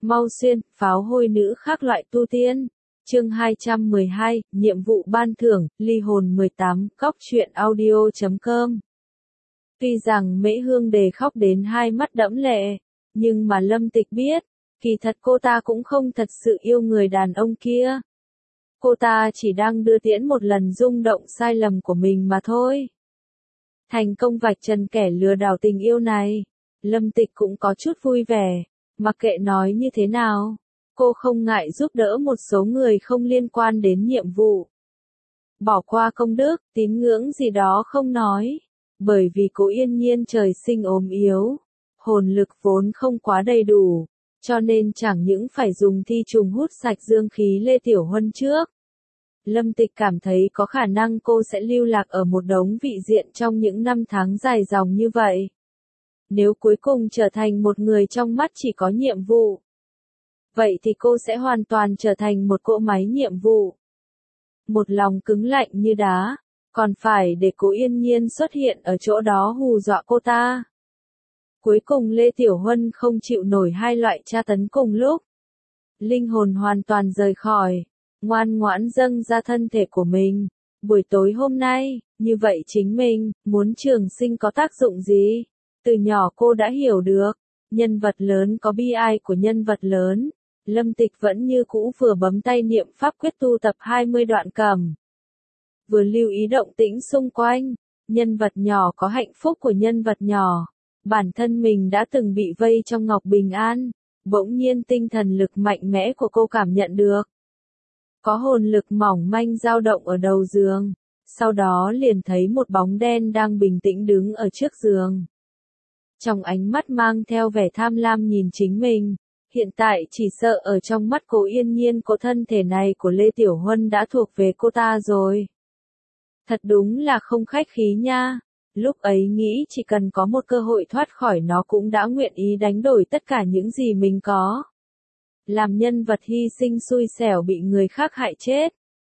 Mau xuyên, pháo hôi nữ khác loại tu tiên. Chương 212, nhiệm vụ ban thưởng, ly hồn 18, góc truyện audio.com. Tuy rằng Mễ Hương Đề khóc đến hai mắt đẫm lệ, nhưng mà Lâm Tịch biết, kỳ thật cô ta cũng không thật sự yêu người đàn ông kia. Cô ta chỉ đang đưa tiễn một lần rung động sai lầm của mình mà thôi. Thành công vạch trần kẻ lừa đảo tình yêu này, Lâm Tịch cũng có chút vui vẻ, mặc kệ nói như thế nào, cô không ngại giúp đỡ một số người không liên quan đến nhiệm vụ. Bỏ qua công đức, tín ngưỡng gì đó không nói, bởi vì Cố Yên Nhiên trời sinh ốm yếu, hồn lực vốn không quá đầy đủ, cho nên chẳng những phải dùng thi trùng hút sạch dương khí Lê Tiểu Huân trước. Lâm Tịch cảm thấy có khả năng cô sẽ lưu lạc ở một đống vị diện trong những năm tháng dài dòng như vậy. Nếu cuối cùng trở thành một người trong mắt chỉ có nhiệm vụ, vậy thì cô sẽ hoàn toàn trở thành một cỗ máy nhiệm vụ. Một lòng cứng lạnh như đá, còn phải để Cố Yên Nhiên xuất hiện ở chỗ đó hù dọa cô ta. Cuối cùng Lê Tiểu Huân không chịu nổi hai loại tra tấn cùng lúc. Linh hồn hoàn toàn rời khỏi, ngoan ngoãn dâng ra thân thể của mình. Buổi tối hôm nay, như vậy chính mình, muốn trường sinh có tác dụng gì? Từ nhỏ cô đã hiểu được, nhân vật lớn có bi ai của nhân vật lớn. Lâm Tịch vẫn như cũ vừa bấm tay niệm pháp quyết tu tập 20 đoạn cầm. Vừa lưu ý động tĩnh xung quanh, nhân vật nhỏ có hạnh phúc của nhân vật nhỏ. Bản thân mình đã từng bị vây trong ngọc bình an, bỗng nhiên tinh thần lực mạnh mẽ của cô cảm nhận được. Có hồn lực mỏng manh dao động ở đầu giường, sau đó liền thấy một bóng đen đang bình tĩnh đứng ở trước giường. Trong ánh mắt mang theo vẻ tham lam nhìn chính mình, hiện tại chỉ sợ ở trong mắt Cố Yên Nhiên cô thân thể này của Lê Tiểu Huân đã thuộc về cô ta rồi. Thật đúng là không khách khí nha, lúc ấy nghĩ chỉ cần có một cơ hội thoát khỏi nó cũng đã nguyện ý đánh đổi tất cả những gì mình có. Làm nhân vật hy sinh xui xẻo bị người khác hại chết.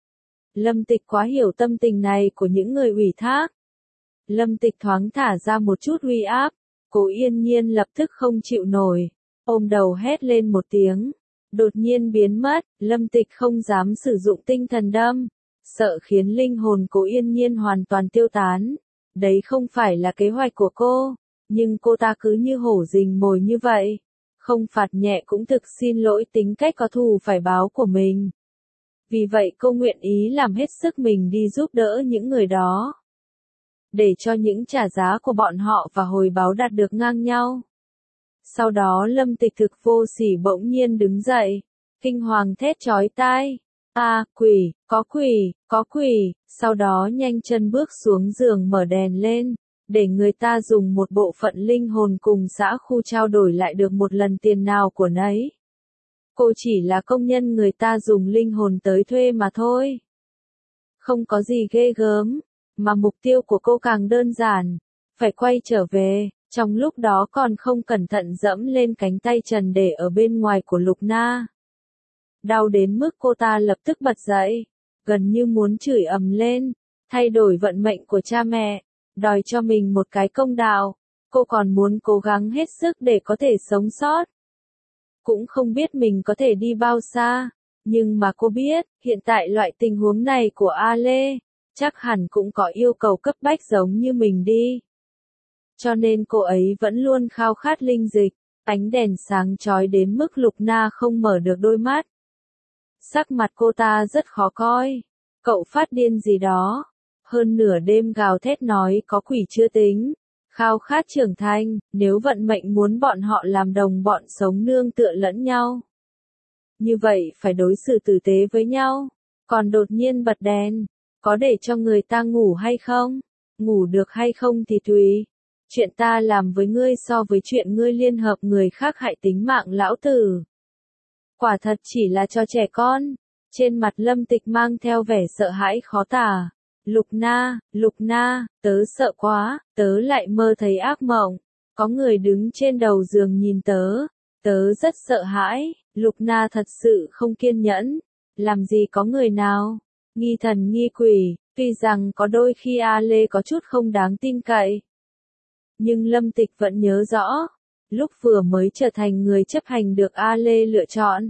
Lâm Tịch quá hiểu tâm tình này của những người ủy thác. Lâm Tịch thoáng thả ra một chút uy áp, Cố Yên Nhiên lập tức không chịu nổi, ôm đầu hét lên một tiếng, đột nhiên biến mất. Lâm Tịch không dám sử dụng tinh thần đâm, sợ khiến linh hồn Cố Yên Nhiên hoàn toàn tiêu tán. Đấy không phải là kế hoạch của cô, nhưng cô ta cứ như hổ rình mồi như vậy. Không phạt nhẹ cũng thực xin lỗi tính cách có thù phải báo của mình. Vì vậy cô nguyện ý làm hết sức mình đi giúp đỡ những người đó, để cho những trả giá của bọn họ và hồi báo đạt được ngang nhau. Sau đó Lâm Tịch thực vô sỉ bỗng nhiên đứng dậy, kinh hoàng thét chói tai. Quỷ, có quỷ, sau đó nhanh chân bước xuống giường mở đèn lên, để người ta dùng một bộ phận linh hồn cùng xã khu trao đổi lại được một lần tiền nào của nấy. Cô chỉ là công nhân người ta dùng linh hồn tới thuê mà thôi. Không có gì ghê gớm, mà mục tiêu của cô càng đơn giản, phải quay trở về, trong lúc đó còn không cẩn thận dẫm lên cánh tay trần để ở bên ngoài của Lục Na. Đau đến mức cô ta lập tức bật dậy, gần như muốn chửi ầm lên, thay đổi vận mệnh của cha mẹ, đòi cho mình một cái công đạo. Cô còn muốn cố gắng hết sức để có thể sống sót. Cũng không biết mình có thể đi bao xa, nhưng mà cô biết, hiện tại loại tình huống này của A Lê, chắc hẳn cũng có yêu cầu cấp bách giống như mình đi. Cho nên cô ấy vẫn luôn khao khát linh dịch, ánh đèn sáng chói đến mức Lục Na không mở được đôi mắt. Sắc mặt cô ta rất khó coi, cậu phát điên gì đó, hơn nửa đêm gào thét nói có quỷ chưa tính, khao khát trưởng thành, nếu vận mệnh muốn bọn họ làm đồng bọn sống nương tựa lẫn nhau. Như vậy phải đối xử tử tế với nhau, còn đột nhiên bật đèn, có để cho người ta ngủ hay không? Ngủ được hay không thì tùy. Chuyện ta làm với ngươi so với chuyện ngươi liên hợp người khác hại tính mạng lão tử. Quả thật chỉ là cho trẻ con. Trên mặt Lâm Tịch mang theo vẻ sợ hãi khó tả. Lục Na, tớ sợ quá, tớ lại mơ thấy ác mộng. Có người đứng trên đầu giường nhìn tớ rất sợ hãi. Lục Na thật sự không kiên nhẫn. Làm gì có người nào? Nghi thần nghi quỷ, tuy rằng có đôi khi A Lê có chút không đáng tin cậy. Nhưng Lâm Tịch vẫn nhớ rõ, lúc vừa mới trở thành người chấp hành được A Lê lựa chọn.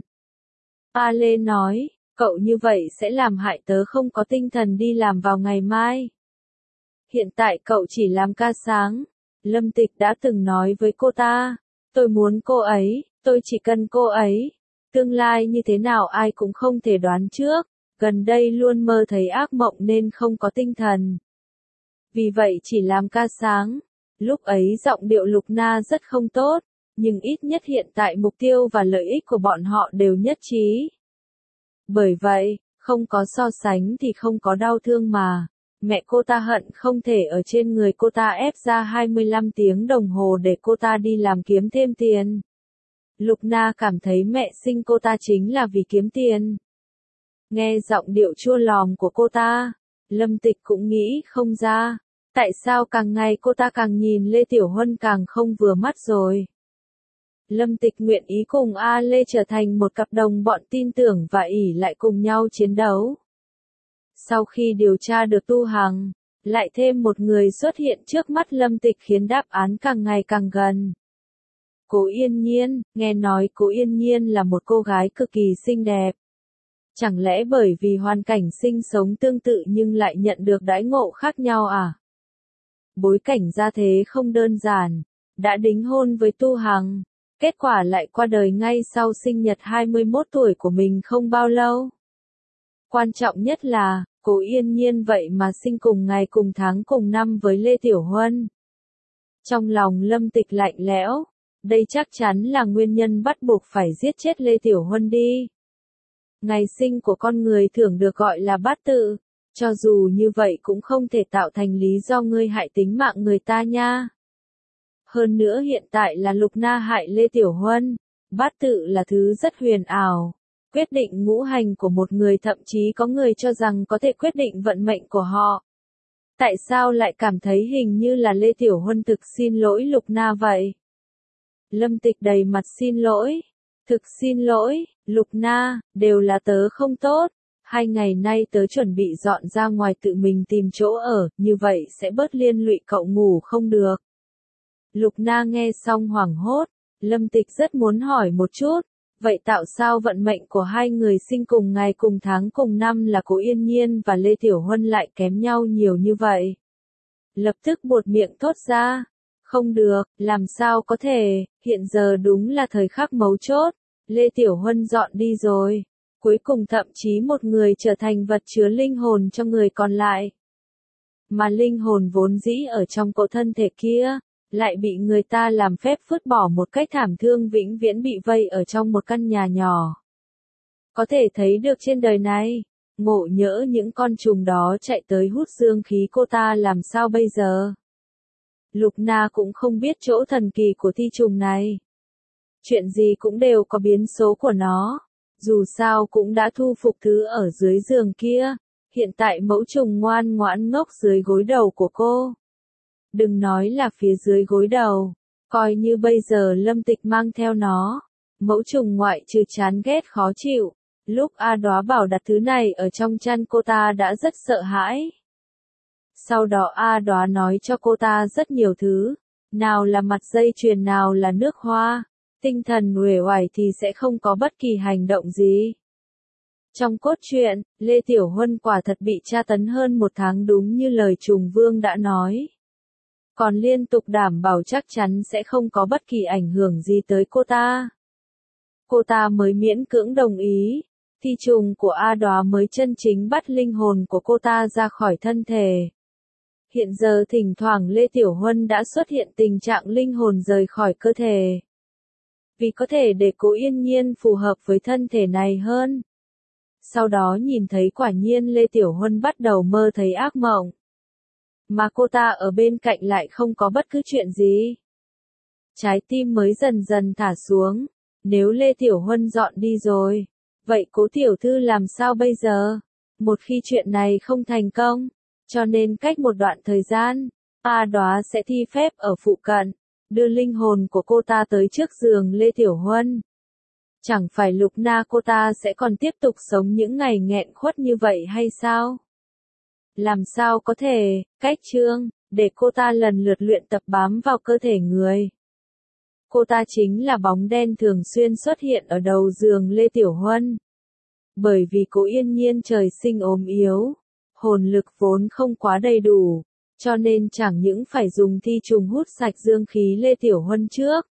A Lê nói, cậu như vậy sẽ làm hại tớ không có tinh thần đi làm vào ngày mai. Hiện tại cậu chỉ làm ca sáng. Lâm Tịch đã từng nói với cô ta, tôi muốn cô ấy, tôi chỉ cần cô ấy. Tương lai như thế nào ai cũng không thể đoán trước, gần đây luôn mơ thấy ác mộng nên không có tinh thần. Vì vậy chỉ làm ca sáng. Lúc ấy giọng điệu Lục Na rất không tốt, nhưng ít nhất hiện tại mục tiêu và lợi ích của bọn họ đều nhất trí. Bởi vậy, không có so sánh thì không có đau thương mà. Mẹ cô ta hận không thể ở trên người cô ta ép ra 25 tiếng đồng hồ để cô ta đi làm kiếm thêm tiền. Lục Na cảm thấy mẹ sinh cô ta chính là vì kiếm tiền. Nghe giọng điệu chua lòm của cô ta, Lâm Tịch cũng nghĩ không ra, tại sao càng ngày cô ta càng nhìn Lê Tiểu Huân càng không vừa mắt rồi. Lâm Tịch nguyện ý cùng A Lê trở thành một cặp đồng bọn tin tưởng và ỷ lại cùng nhau chiến đấu. Sau khi điều tra được Tu Hằng, lại thêm một người xuất hiện trước mắt Lâm Tịch khiến đáp án càng ngày càng gần. Cố Yên Nhiên, nghe nói Cố Yên Nhiên là một cô gái cực kỳ xinh đẹp. Chẳng lẽ bởi vì hoàn cảnh sinh sống tương tự nhưng lại nhận được đãi ngộ khác nhau à? Bối cảnh gia thế không đơn giản, đã đính hôn với Tu Hằng, kết quả lại qua đời ngay sau sinh nhật 21 tuổi của mình không bao lâu. Quan trọng nhất là, Cố Yên Nhiên vậy mà sinh cùng ngày cùng tháng cùng năm với Lê Tiểu Huân. Trong lòng Lâm Tịch lạnh lẽo, đây chắc chắn là nguyên nhân bắt buộc phải giết chết Lê Tiểu Huân đi. Ngày sinh của con người thường được gọi là bát tự, cho dù như vậy cũng không thể tạo thành lý do ngươi hại tính mạng người ta nha. Hơn nữa hiện tại là Lục Na hại Lê Tiểu Huân, bát tự là thứ rất huyền ảo. Quyết định ngũ hành của một người thậm chí có người cho rằng có thể quyết định vận mệnh của họ. Tại sao lại cảm thấy hình như là Lê Tiểu Huân thực xin lỗi Lục Na vậy? Lâm Tịch đầy mặt xin lỗi. Thực xin lỗi, Lục Na, đều là tớ không tốt. 2 ngày nay tớ chuẩn bị dọn ra ngoài tự mình tìm chỗ ở, như vậy sẽ bớt liên lụy cậu ngủ không được. Lục Na nghe xong hoảng hốt, Lâm Tịch rất muốn hỏi một chút. Vậy tạo sao vận mệnh của hai người sinh cùng ngày cùng tháng cùng năm là Cố Yên Nhiên và Lê Tiểu Huân lại kém nhau nhiều như vậy? Lập tức buột miệng thốt ra. Không được, làm sao có thể, hiện giờ đúng là thời khắc mấu chốt. Lê Tiểu Huân dọn đi rồi. Cuối cùng thậm chí một người trở thành vật chứa linh hồn cho người còn lại. Mà linh hồn vốn dĩ ở trong cỗ thân thể kia, lại bị người ta làm phép vứt bỏ một cách thảm thương vĩnh viễn bị vây ở trong một căn nhà nhỏ. Có thể thấy được trên đời này, ngộ nhỡ những con trùng đó chạy tới hút dương khí cô ta làm sao bây giờ? Lục Na cũng không biết chỗ thần kỳ của thi trùng này. Chuyện gì cũng đều có biến số của nó. Dù sao cũng đã thu phục thứ ở dưới giường kia. Hiện tại mẫu trùng ngoan ngoãn ngốc dưới gối đầu của cô. Đừng nói là phía dưới gối đầu. Coi như bây giờ Lâm Tịch mang theo nó. Mẫu trùng ngoại trừ chán ghét khó chịu. Lúc A Đóa bảo đặt thứ này ở trong chăn cô ta đã rất sợ hãi. Sau đó A Đóa nói cho cô ta rất nhiều thứ. Nào là mặt dây chuyền, nào là nước hoa. Tinh thần uể oải thì sẽ không có bất kỳ hành động gì. Trong cốt truyện, Lê Tiểu Huân quả thật bị tra tấn hơn 1 tháng đúng như lời Trùng Vương đã nói. Còn liên tục đảm bảo chắc chắn sẽ không có bất kỳ ảnh hưởng gì tới cô ta. Cô ta mới miễn cưỡng đồng ý. Thi trùng của A Đóa mới chân chính bắt linh hồn của cô ta ra khỏi thân thể. Hiện giờ thỉnh thoảng Lê Tiểu Huân đã xuất hiện tình trạng linh hồn rời khỏi cơ thể. Vì có thể để Cố Yên Nhiên phù hợp với thân thể này hơn. Sau đó nhìn thấy quả nhiên Lê Tiểu Huân bắt đầu mơ thấy ác mộng. Mà cô ta ở bên cạnh lại không có bất cứ chuyện gì. Trái tim mới dần dần thả xuống. Nếu Lê Tiểu Huân dọn đi rồi, vậy Cố tiểu thư làm sao bây giờ? Một khi chuyện này không thành công, cho nên cách một đoạn thời gian, A Đóa sẽ thi phép ở phụ cận, đưa linh hồn của cô ta tới trước giường Lê Tiểu Huân. Chẳng phải Lục Na cô ta sẽ còn tiếp tục sống những ngày nghẹn khuất như vậy hay sao? Làm sao có thể, cách chương, để cô ta lần lượt luyện tập bám vào cơ thể người. Cô ta chính là bóng đen thường xuyên xuất hiện ở đầu giường Lê Tiểu Huân. Bởi vì Cố Yên Nhiên trời sinh ốm yếu, hồn lực vốn không quá đầy đủ, cho nên chẳng những phải dùng thi trùng hút sạch dương khí Lê Tiểu Huân trước,